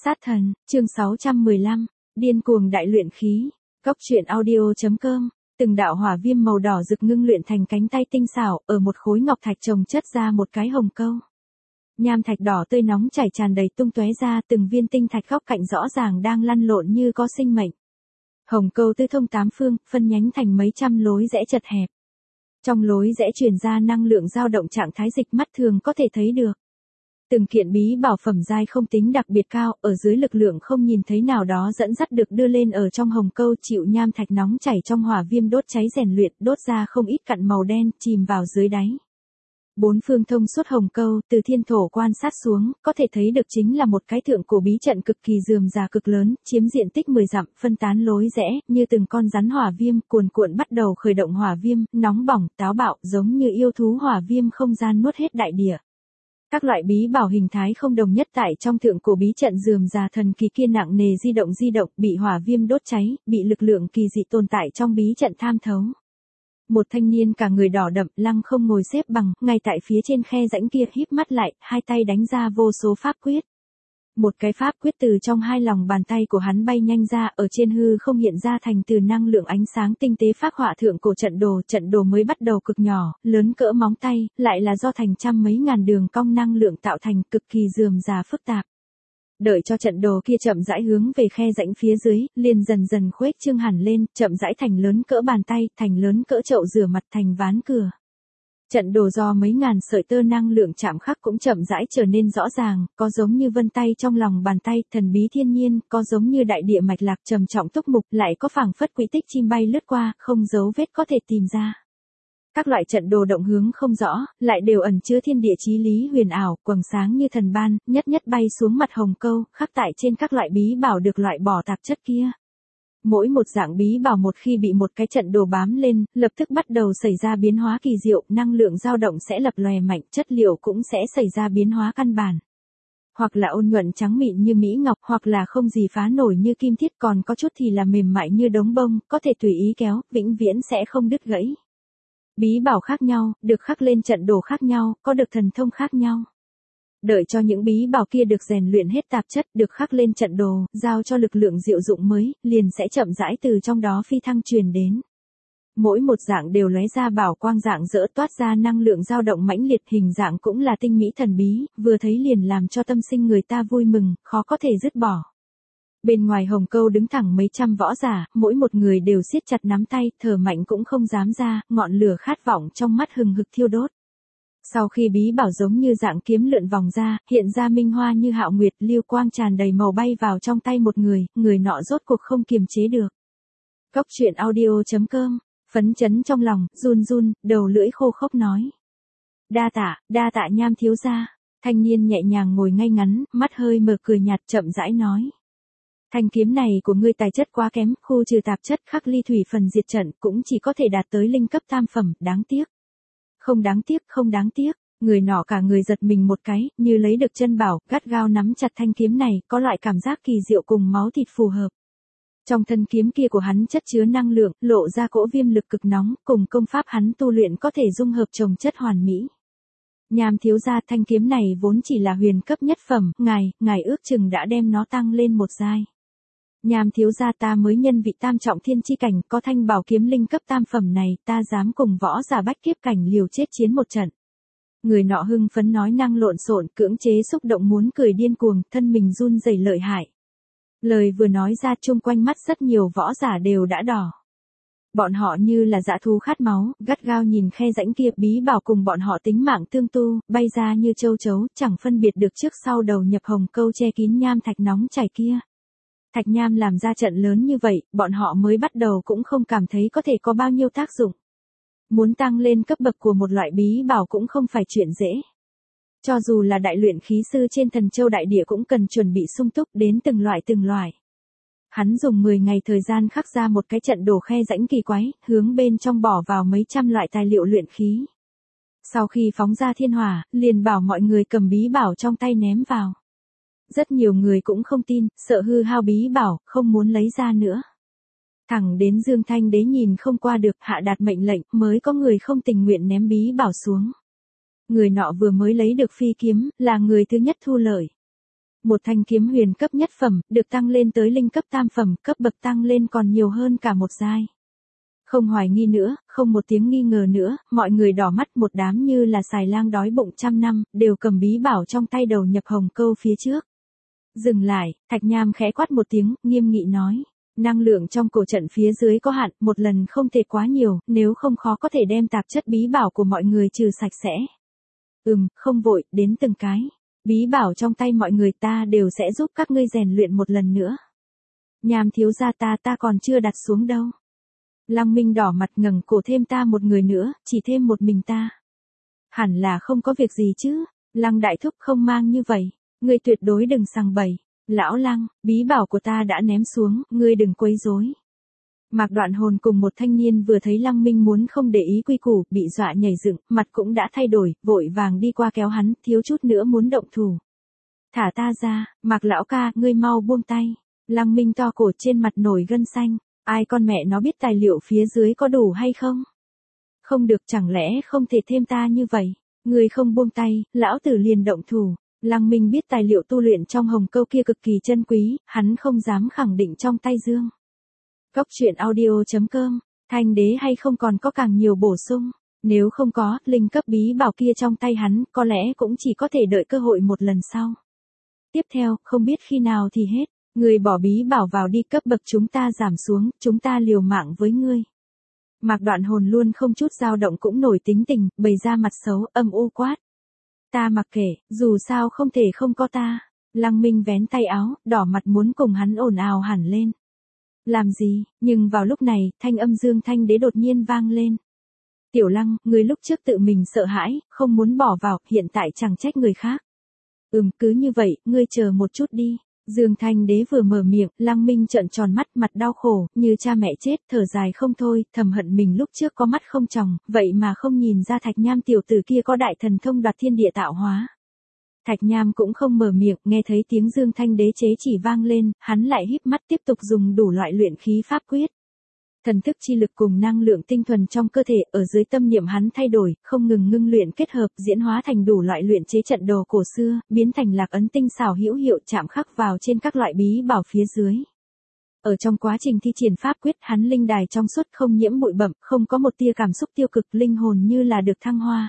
Sát thần, chương 615, điên cuồng đại luyện khí. Cốc truyện audio.com. Từng đạo hỏa viêm màu đỏ rực ngưng luyện thành cánh tay tinh xảo, ở một khối ngọc thạch chồng chất ra một cái hồng câu. Nham thạch đỏ tươi nóng chảy tràn đầy tung tóe ra, từng viên tinh thạch góc cạnh rõ ràng đang lăn lộn như có sinh mệnh. Hồng câu tư thông tám phương, phân nhánh thành mấy trăm lối rẽ chật hẹp. Trong lối rẽ truyền ra năng lượng dao động trạng thái dịch mắt thường có thể thấy được. Từng kiện bí bảo phẩm giai không tính đặc biệt cao, ở dưới lực lượng không nhìn thấy nào đó dẫn dắt được đưa lên ở trong hồng câu, chịu nham thạch nóng chảy trong hỏa viêm đốt cháy rèn luyện, đốt ra không ít cặn màu đen, chìm vào dưới đáy. Bốn phương thông suốt hồng câu, từ thiên thổ quan sát xuống, có thể thấy được chính là một cái thượng cổ bí trận cực kỳ rườm rà cực lớn, chiếm diện tích 10 dặm, phân tán lối rẽ, như từng con rắn hỏa viêm, cuồn cuộn bắt đầu khởi động hỏa viêm, nóng bỏng, táo bạo, giống như yêu thú hỏa viêm không gian nuốt hết đại địa. Các loại bí bảo hình thái không đồng nhất tại trong thượng cổ bí trận rườm rà thần kỳ kia nặng nề di động, bị hỏa viêm đốt cháy, bị lực lượng kỳ dị tồn tại trong bí trận tham thấu. Một thanh niên cả người đỏ đậm, lăng không ngồi xếp bằng, ngay tại phía trên khe rãnh kia, híp mắt lại, hai tay đánh ra vô số pháp quyết. Một cái pháp quyết từ trong hai lòng bàn tay của hắn bay nhanh ra, ở trên hư không hiện ra thành từ năng lượng ánh sáng tinh tế phác họa thượng cổ trận đồ mới bắt đầu cực nhỏ, lớn cỡ móng tay, lại là do thành trăm mấy ngàn đường cong năng lượng tạo thành, cực kỳ rườm rà phức tạp. Đợi cho trận đồ kia chậm rãi hướng về khe rãnh phía dưới, liền dần dần khuếch trương hẳn lên, chậm rãi thành lớn cỡ bàn tay, thành lớn cỡ chậu rửa mặt, thành ván cửa. Trận đồ do mấy ngàn sợi tơ năng lượng chạm khắc cũng chậm rãi trở nên rõ ràng, có giống như vân tay trong lòng bàn tay, thần bí thiên nhiên, có giống như đại địa mạch lạc trầm trọng túc mục, lại có phảng phất quỹ tích chim bay lướt qua, không dấu vết có thể tìm ra. Các loại trận đồ động hướng không rõ, lại đều ẩn chứa thiên địa chí lý huyền ảo, quầng sáng như thần ban, nhất nhất bay xuống mặt hồng câu, khắc tại trên các loại bí bảo được loại bỏ tạp chất kia. Mỗi một dạng bí bảo một khi bị một cái trận đồ bám lên, lập tức bắt đầu xảy ra biến hóa kỳ diệu, năng lượng dao động sẽ lập lòe mạnh, chất liệu cũng sẽ xảy ra biến hóa căn bản. Hoặc là ôn nhuận trắng mịn như mỹ ngọc, hoặc là không gì phá nổi như kim thiết, còn có chút thì là mềm mại như đống bông, có thể tùy ý kéo, vĩnh viễn sẽ không đứt gãy. Bí bảo khác nhau, được khắc lên trận đồ khác nhau, có được thần thông khác nhau. Đợi cho những bí bảo kia được rèn luyện hết tạp chất, được khắc lên trận đồ, giao cho lực lượng diệu dụng mới, liền sẽ chậm rãi từ trong đó phi thăng truyền đến. Mỗi một dạng đều lóe ra bảo quang rạng rỡ, toát ra năng lượng dao động mãnh liệt, hình dạng cũng là tinh mỹ thần bí, vừa thấy liền làm cho tâm sinh người ta vui mừng, khó có thể dứt bỏ. Bên ngoài hồng câu đứng thẳng mấy trăm võ giả, mỗi một người đều siết chặt nắm tay, thở mạnh cũng không dám ra, ngọn lửa khát vọng trong mắt hừng hực thiêu đốt. Sau khi bí bảo giống như dạng kiếm lượn vòng ra, hiện ra minh hoa như hạo nguyệt, lưu quang tràn đầy màu bay vào trong tay một người nọ rốt cuộc không kiềm chế được. Cốc truyện audio.com, phấn chấn trong lòng, run, đầu lưỡi khô khốc nói. Đa tạ Nham thiếu gia. Thanh niên nhẹ nhàng ngồi ngay ngắn, mắt hơi mở cười nhạt, chậm rãi nói. Thanh kiếm này của ngươi tài chất quá kém, khu trừ tạp chất, khắc ly thủy phần diệt trận, cũng chỉ có thể đạt tới linh cấp tam phẩm, đáng tiếc. Không đáng tiếc, người nọ cả người giật mình một cái, như lấy được chân bảo, gắt gao nắm chặt thanh kiếm này, có loại cảm giác kỳ diệu cùng máu thịt phù hợp. Trong thân kiếm kia của hắn chất chứa năng lượng, lộ ra cỗ viêm lực cực nóng, cùng công pháp hắn tu luyện có thể dung hợp chồng chất hoàn mỹ. Nham thiếu gia, thanh kiếm này vốn chỉ là huyền cấp nhất phẩm, ngài ước chừng đã đem nó tăng lên một giai. Nham thiếu gia, ta mới nhân vị tam trọng thiên chi cảnh, có thanh bảo kiếm linh cấp tam phẩm này, ta dám cùng võ giả bách kiếp cảnh liều chết chiến một trận. Người nọ hưng phấn nói năng lộn xộn, cưỡng chế xúc động muốn cười điên cuồng, thân mình run rẩy lợi hại. Lời vừa nói ra, chung quanh mắt rất nhiều võ giả đều đã đỏ. Bọn họ như là dã thú khát máu, gắt gao nhìn khe rãnh kia, bí bảo cùng bọn họ tính mạng tương tu, bay ra như châu chấu, chẳng phân biệt được trước sau đầu nhập hồng câu che kín nham thạch nóng chảy kia. Thạch nham làm ra trận lớn như vậy, bọn họ mới bắt đầu cũng không cảm thấy có thể có bao nhiêu tác dụng. Muốn tăng lên cấp bậc của một loại bí bảo cũng không phải chuyện dễ. Cho dù là đại luyện khí sư trên Thần Châu đại địa cũng cần chuẩn bị sung túc đến từng loại. Hắn dùng 10 ngày thời gian khắc ra một cái trận đồ khe rãnh kỳ quái, hướng bên trong bỏ vào mấy trăm loại tài liệu luyện khí. Sau khi phóng ra thiên hỏa, liền bảo mọi người cầm bí bảo trong tay ném vào. Rất nhiều người cũng không tin, sợ hư hao bí bảo, không muốn lấy ra nữa. Thẳng đến Dương Thanh Đế nhìn không qua được, hạ đạt mệnh lệnh, mới có người không tình nguyện ném bí bảo xuống. Người nọ vừa mới lấy được phi kiếm, là người thứ nhất thu lợi. Một thanh kiếm huyền cấp nhất phẩm, được tăng lên tới linh cấp tam phẩm, cấp bậc tăng lên còn nhiều hơn cả một giai. Không hoài nghi nữa, không một tiếng nghi ngờ nữa, mọi người đỏ mắt một đám như là xài lang đói bụng trăm năm, đều cầm bí bảo trong tay đầu nhập hồng câu phía trước. Dừng lại, Thạch Nham khẽ quát một tiếng, nghiêm nghị nói. Năng lượng trong cổ trận phía dưới có hạn, một lần không thể quá nhiều, nếu không khó có thể đem tạp chất bí bảo của mọi người trừ sạch sẽ. Không vội, đến từng cái. Bí bảo trong tay mọi người ta đều sẽ giúp các ngươi rèn luyện một lần nữa. Nham thiếu gia ta còn chưa đặt xuống đâu. Lăng Minh đỏ mặt ngẩng cổ, thêm ta một người nữa, chỉ thêm một mình ta. Hẳn là không có việc gì chứ, Lăng đại thúc không mang như vậy, ngươi tuyệt đối đừng sằng bậy. Lão Lăng, bí bảo của ta đã ném xuống, ngươi đừng quấy rối. Mạc Đoạn Hồn cùng một thanh niên vừa thấy Lăng Minh muốn không để ý quy củ, bị dọa nhảy dựng, mặt cũng đã thay đổi, vội vàng đi qua kéo hắn, thiếu chút nữa muốn động thủ. Thả ta ra, Mạc lão ca, ngươi mau buông tay. Lăng Minh to cổ, trên mặt nổi gân xanh, ai con mẹ nó biết tài liệu phía dưới có đủ hay không? Không được, chẳng lẽ không thể thêm ta như vậy? Ngươi không buông tay, lão tử liền động thủ. Lăng Minh biết tài liệu tu luyện trong hồng câu kia cực kỳ chân quý, hắn không dám khẳng định trong tay Dương. Cốc truyện audio.com, thanh đế hay không còn có càng nhiều bổ sung, nếu không có, linh cấp bí bảo kia trong tay hắn, có lẽ cũng chỉ có thể đợi cơ hội một lần sau. Tiếp theo, không biết khi nào thì hết, người bỏ bí bảo vào đi, cấp bậc chúng ta giảm xuống, chúng ta liều mạng với ngươi. Mạc Đoạn Hồn luôn không chút dao động cũng nổi tính tình, bày ra mặt xấu, âm u quát. Ta mặc kệ, dù sao không thể không có ta. Lăng Minh vén tay áo, đỏ mặt muốn cùng hắn ồn ào hẳn lên. Làm gì? Nhưng vào lúc này, thanh âm Dương Thanh Đế đột nhiên vang lên. Tiểu Lăng, người lúc trước tự mình sợ hãi, không muốn bỏ vào, hiện tại chẳng trách người khác. Cứ như vậy, ngươi chờ một chút đi. Dương Thanh Đế vừa mở miệng, Lăng Minh trợn tròn mắt, mặt đau khổ, như cha mẹ chết, thở dài không thôi, thầm hận mình lúc trước có mắt không tròng, vậy mà không nhìn ra Thạch Nham tiểu tử kia có đại thần thông đoạt thiên địa tạo hóa. Thạch Nham cũng không mở miệng, nghe thấy tiếng Dương Thanh Đế chế chỉ vang lên, hắn lại híp mắt tiếp tục dùng đủ loại luyện khí pháp quyết. Thần thức chi lực cùng năng lượng tinh thuần trong cơ thể, ở dưới tâm niệm hắn thay đổi, không ngừng ngưng luyện kết hợp, diễn hóa thành đủ loại luyện chế trận đồ cổ xưa, biến thành lạc ấn tinh xảo hữu hiệu chạm khắc vào trên các loại bí bảo phía dưới. Ở trong quá trình thi triển pháp quyết, hắn linh đài trong suốt không nhiễm bụi bặm, không có một tia cảm xúc tiêu cực, linh hồn như là được thăng hoa.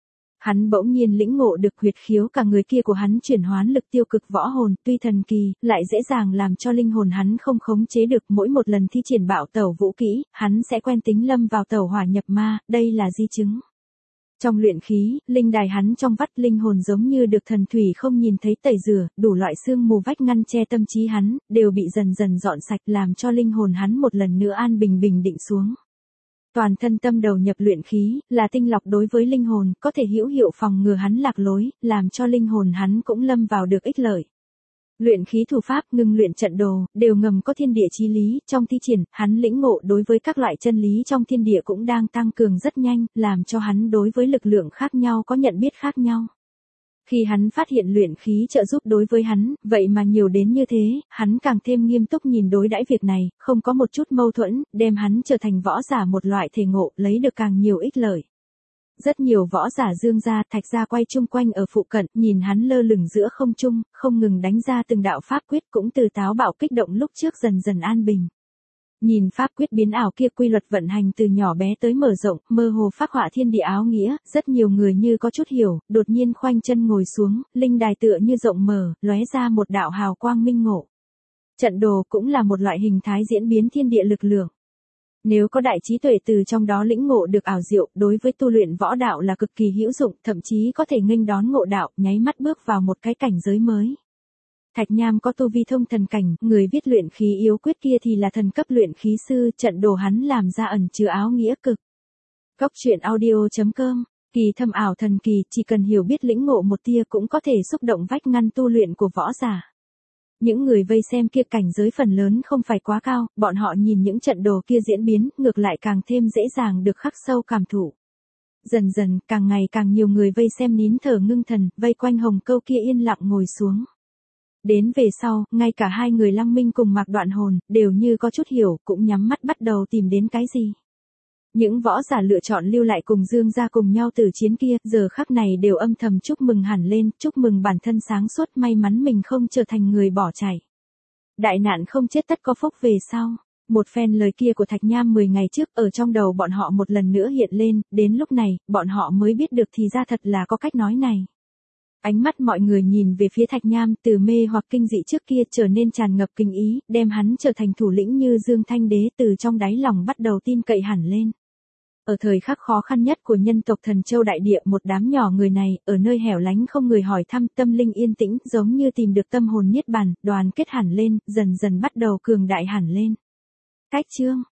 Hắn bỗng nhiên lĩnh ngộ được huyệt khiếu cả người kia của hắn chuyển hoán lực tiêu cực võ hồn, tuy thần kỳ, lại dễ dàng làm cho linh hồn hắn không khống chế được, mỗi một lần thi triển bạo tẩu vũ kỹ, hắn sẽ quen tính lâm vào tẩu hỏa nhập ma, đây là di chứng. Trong luyện khí, linh đài hắn trong vắt linh hồn giống như được thần thủy không nhìn thấy tẩy rửa, đủ loại sương mù vách ngăn che tâm trí hắn, đều bị dần dần dọn sạch làm cho linh hồn hắn một lần nữa an bình bình định xuống. Toàn thân tâm đầu nhập luyện khí, là tinh lọc đối với linh hồn, có thể hữu hiệu phòng ngừa hắn lạc lối, làm cho linh hồn hắn cũng lâm vào được ích lợi. Luyện khí thủ pháp, ngưng luyện trận đồ, đều ngầm có thiên địa chí lý, trong thi triển, hắn lĩnh ngộ đối với các loại chân lý trong thiên địa cũng đang tăng cường rất nhanh, làm cho hắn đối với lực lượng khác nhau có nhận biết khác nhau. Khi hắn phát hiện luyện khí trợ giúp đối với hắn, vậy mà nhiều đến như thế, hắn càng thêm nghiêm túc nhìn đối đãi việc này, không có một chút mâu thuẫn, đem hắn trở thành võ giả một loại thể ngộ, lấy được càng nhiều ích lợi. Rất nhiều võ giả Dương gia, Thạch gia quay chung quanh ở phụ cận, nhìn hắn lơ lửng giữa không trung, không ngừng đánh ra từng đạo pháp quyết, cũng từ táo bạo kích động lúc trước dần dần an bình. Nhìn pháp quyết biến ảo kia, quy luật vận hành từ nhỏ bé tới mở rộng, mơ hồ phác họa thiên địa áo nghĩa, rất nhiều người như có chút hiểu, đột nhiên khoanh chân ngồi xuống, linh đài tựa như rộng mở, lóe ra một đạo hào quang minh ngộ. Trận đồ cũng là một loại hình thái diễn biến thiên địa lực lượng. Nếu có đại trí tuệ từ trong đó lĩnh ngộ được ảo diệu, đối với tu luyện võ đạo là cực kỳ hữu dụng, thậm chí có thể nghênh đón ngộ đạo, nháy mắt bước vào một cái cảnh giới mới. Thạch Nham có tu vi thông thần cảnh, người viết luyện khí yếu quyết kia thì là thần cấp luyện khí sư, trận đồ hắn làm ra ẩn chứa áo nghĩa cực. Cốc truyện audio.com, kỳ thâm ảo thần kỳ, chỉ cần hiểu biết lĩnh ngộ một tia cũng có thể xúc động vách ngăn tu luyện của võ giả. Những người vây xem kia cảnh giới phần lớn không phải quá cao, bọn họ nhìn những trận đồ kia diễn biến, ngược lại càng thêm dễ dàng được khắc sâu cảm thụ. Dần dần, càng ngày càng nhiều người vây xem nín thở ngưng thần, vây quanh hồng câu kia yên lặng ngồi xuống. Đến về sau, ngay cả hai người Lăng Minh cùng Mạc Đoạn Hồn, đều như có chút hiểu, cũng nhắm mắt bắt đầu tìm đến cái gì. Những võ giả lựa chọn lưu lại cùng Dương gia cùng nhau tử chiến kia, giờ khắc này đều âm thầm chúc mừng hẳn lên, chúc mừng bản thân sáng suốt, may mắn mình không trở thành người bỏ chạy. Đại nạn không chết tất có phúc về sau. Một phen lời kia của Thạch Nham 10 ngày trước ở trong đầu bọn họ một lần nữa hiện lên, đến lúc này, bọn họ mới biết được thì ra thật là có cách nói này. Ánh mắt mọi người nhìn về phía Thạch Nham, từ mê hoặc kinh dị trước kia trở nên tràn ngập kinh ý, đem hắn trở thành thủ lĩnh như Dương Thanh Đế, từ trong đáy lòng bắt đầu tin cậy hẳn lên. Ở thời khắc khó khăn nhất của nhân tộc Thần Châu đại địa, một đám nhỏ người này, ở nơi hẻo lánh không người hỏi thăm, tâm linh yên tĩnh, giống như tìm được tâm hồn niết bàn, đoàn kết hẳn lên, dần dần bắt đầu cường đại hẳn lên. Cách chương